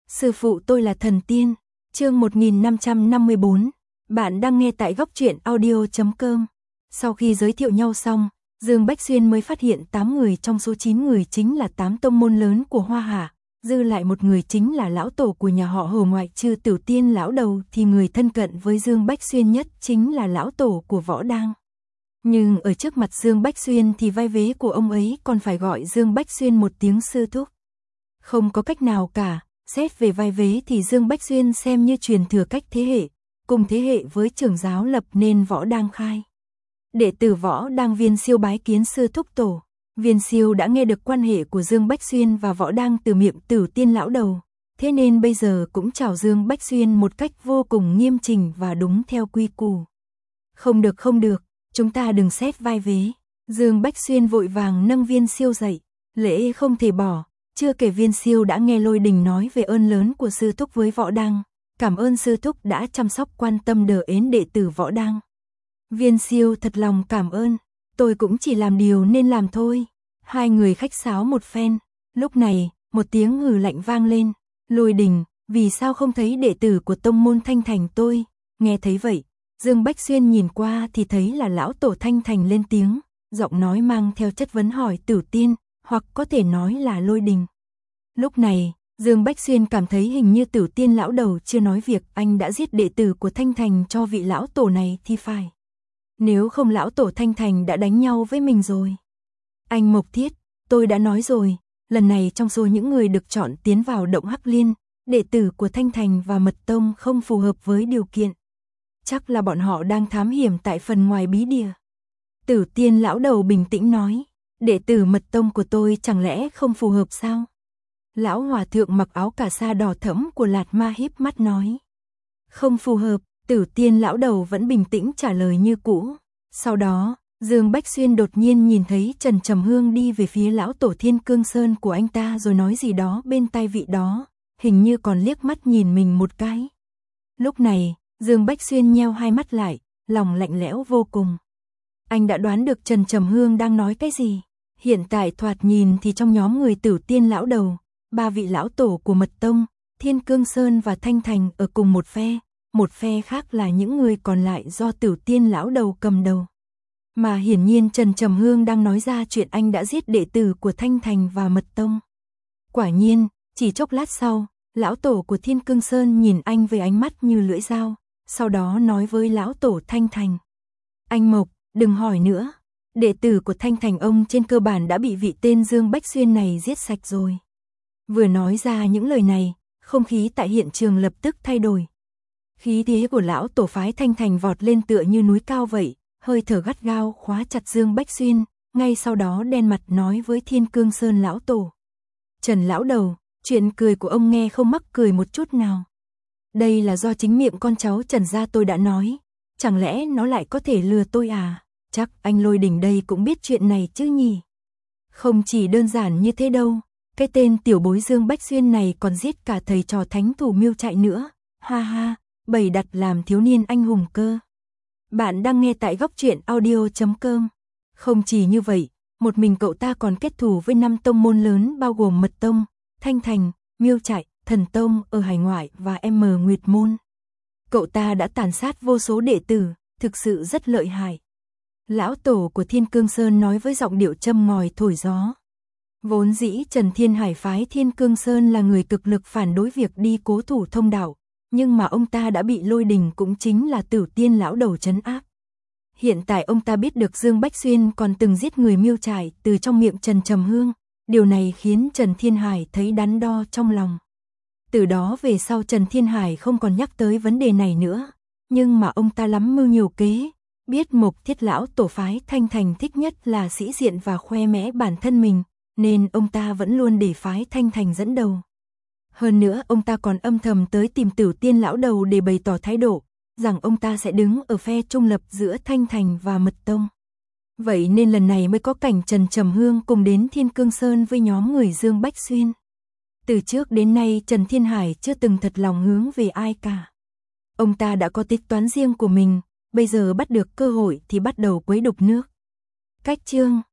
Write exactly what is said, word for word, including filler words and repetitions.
Sư phụ tôi là thần tiên. Chương một nghìn năm trăm năm mươi bốn. Bạn đang nghe tại góc truyện audio chấm com. Sau khi giới thiệu nhau xong, Dương Bách Xuyên mới phát hiện tám người trong số chín người chính là tám tông môn lớn của Hoa Hạ, dư lại một người chính là lão tổ của nhà họ Hồ, ngoại trừ Tiểu Tiên lão đầu thì người thân cận với Dương Bách Xuyên nhất chính là lão tổ của Võ Đang. Nhưng ở trước mặt Dương Bách Xuyên thì vai vế của ông ấy còn phải gọi Dương Bách Xuyên một tiếng sư thúc. Không có cách nào cả, xét về vai vế thì Dương Bách Xuyên xem như truyền thừa cách thế hệ, cùng thế hệ với trưởng giáo lập nên Võ Đang khai. Đệ tử Võ Đang Viên Siêu bái kiến sư thúc tổ. Viên Siêu đã nghe được quan hệ của Dương Bách Xuyên và Võ Đang từ miệng Tử Tiên lão đầu, thế nên bây giờ cũng chào Dương Bách Xuyên một cách vô cùng nghiêm chỉnh và đúng theo quy củ. Không được không được, chúng ta đừng xét vai vế. Dương Bách Xuyên vội vàng nâng Viên Siêu dậy, lễ không thể bỏ. Chưa kể Viên Siêu đã nghe Lôi Đình nói về ơn lớn của sư thúc với Võ Đang, cảm ơn sư thúc đã chăm sóc quan tâm đỡ ến đệ tử Võ Đang. Viên Siêu thật lòng cảm ơn, tôi cũng chỉ làm điều nên làm thôi. Hai người khách sáo một phen, lúc này, một tiếng hừ lạnh vang lên. Lôi Đình, vì sao không thấy đệ tử của tông môn Thanh Thành tôi? Nghe thấy vậy, Dương Bách Xuyên nhìn qua thì thấy là lão tổ Thanh Thành lên tiếng, giọng nói mang theo chất vấn hỏi Tử Tiên, hoặc có thể nói là Lôi Đình. Lúc này, Dương Bách Xuyên cảm thấy hình như Tử Tiên lão đầu chưa nói việc anh đã giết đệ tử của Thanh Thành cho vị lão tổ này thì phải. Nếu không lão tổ Thanh Thành đã đánh nhau với mình rồi. Anh Mộc Thiết, tôi đã nói rồi, lần này trong số những người được chọn tiến vào động Hắc Liên, đệ tử của Thanh Thành và Mật Tông không phù hợp với điều kiện. Chắc là bọn họ đang thám hiểm tại phần ngoài bí địa. Tử Tiên lão đầu bình tĩnh nói, đệ tử Mật Tông của tôi chẳng lẽ không phù hợp sao? Lão hòa thượng mặc áo cà sa đỏ thẫm của Lạt Ma híp mắt nói. Không phù hợp, Tử Tiên lão đầu vẫn bình tĩnh trả lời như cũ. Sau đó, Dương Bách Xuyên đột nhiên nhìn thấy Trần Trầm Hương đi về phía lão tổ Thiên Cương Sơn của anh ta rồi nói gì đó bên tai vị đó, hình như còn liếc mắt nhìn mình một cái. Lúc này, Dương Bách Xuyên nheo hai mắt lại, lòng lạnh lẽo vô cùng. Anh đã đoán được Trần Trầm Hương đang nói cái gì. Hiện tại thoạt nhìn thì trong nhóm người Tử Tiên lão đầu, ba vị lão tổ của Mật Tông, Thiên Cương Sơn và Thanh Thành ở cùng một phe, một phe khác là những người còn lại do Tử Tiên lão đầu cầm đầu. Mà hiển nhiên Trần Trầm Hương đang nói ra chuyện anh đã giết đệ tử của Thanh Thành và Mật Tông. Quả nhiên, chỉ chốc lát sau, lão tổ của Thiên Cương Sơn nhìn anh với ánh mắt như lưỡi dao, sau đó nói với lão tổ Thanh Thành. Anh Mộc, đừng hỏi nữa, đệ tử của Thanh Thành ông trên cơ bản đã bị vị tên Dương Bách Xuyên này giết sạch rồi. Vừa nói ra những lời này, không khí tại hiện trường lập tức thay đổi. Khí thế của lão tổ phái Thanh Thành vọt lên tựa như núi cao vậy, hơi thở gắt gao khóa chặt Dương Bách Xuyên, ngay sau đó đen mặt nói với Thiên Cương Sơn lão tổ. Trần lão đầu, chuyện cười của ông nghe không mắc cười một chút nào. Đây là do chính miệng con cháu Trần gia tôi đã nói, chẳng lẽ nó lại có thể lừa tôi à? Chắc anh Lôi Đình đây cũng biết chuyện này chứ nhỉ? Không chỉ đơn giản như thế đâu, cái tên tiểu bối Dương Bách Xuyên này còn giết cả thầy trò thánh thủ Miêu Trại nữa, ha ha, bày đặt làm thiếu niên anh hùng cơ. Bạn đang nghe tại góc truyện audio chấm com. Không chỉ như vậy, một mình cậu ta còn kết thù với năm tông môn lớn bao gồm Mật Tông, Thanh Thành, Miêu Trại, Thần Tông ở hải ngoại và M Nguyệt Môn. Cậu ta đã tàn sát vô số đệ tử, thực sự rất lợi hại. Lão tổ của Thiên Cương Sơn nói với giọng điệu châm ngòi thổi gió. Vốn dĩ Trần Thiên Hải phái Thiên Cương Sơn là người cực lực phản đối việc đi cố thủ thông đạo, nhưng mà ông ta đã bị Lôi Đình cũng chính là Tử Tiên lão đầu trấn áp. Hiện tại ông ta biết được Dương Bách Xuyên còn từng giết người Miêu Trại từ trong miệng Trần Trầm Hương, điều này khiến Trần Thiên Hải thấy đắn đo trong lòng. Từ đó về sau Trần Thiên Hải không còn nhắc tới vấn đề này nữa, nhưng mà ông ta lắm mưu nhiều kế, biết Mộc Thiết lão tổ phái Thanh Thành thích nhất là sĩ diện và khoe mẽ bản thân mình, nên ông ta vẫn luôn để phái Thanh Thành dẫn đầu. Hơn nữa ông ta còn âm thầm tới tìm Tử Tiên lão đầu để bày tỏ thái độ, rằng ông ta sẽ đứng ở phe trung lập giữa Thanh Thành và Mật Tông. Vậy nên lần này mới có cảnh Trần Trầm Hương cùng đến Thiên Cương Sơn với nhóm người Dương Bách Xuyên. Từ trước đến nay Trần Thiên Hải chưa từng thật lòng hướng về ai cả. Ông ta đã có tính toán riêng của mình, bây giờ bắt được cơ hội thì bắt đầu quấy đục nước. Cách chương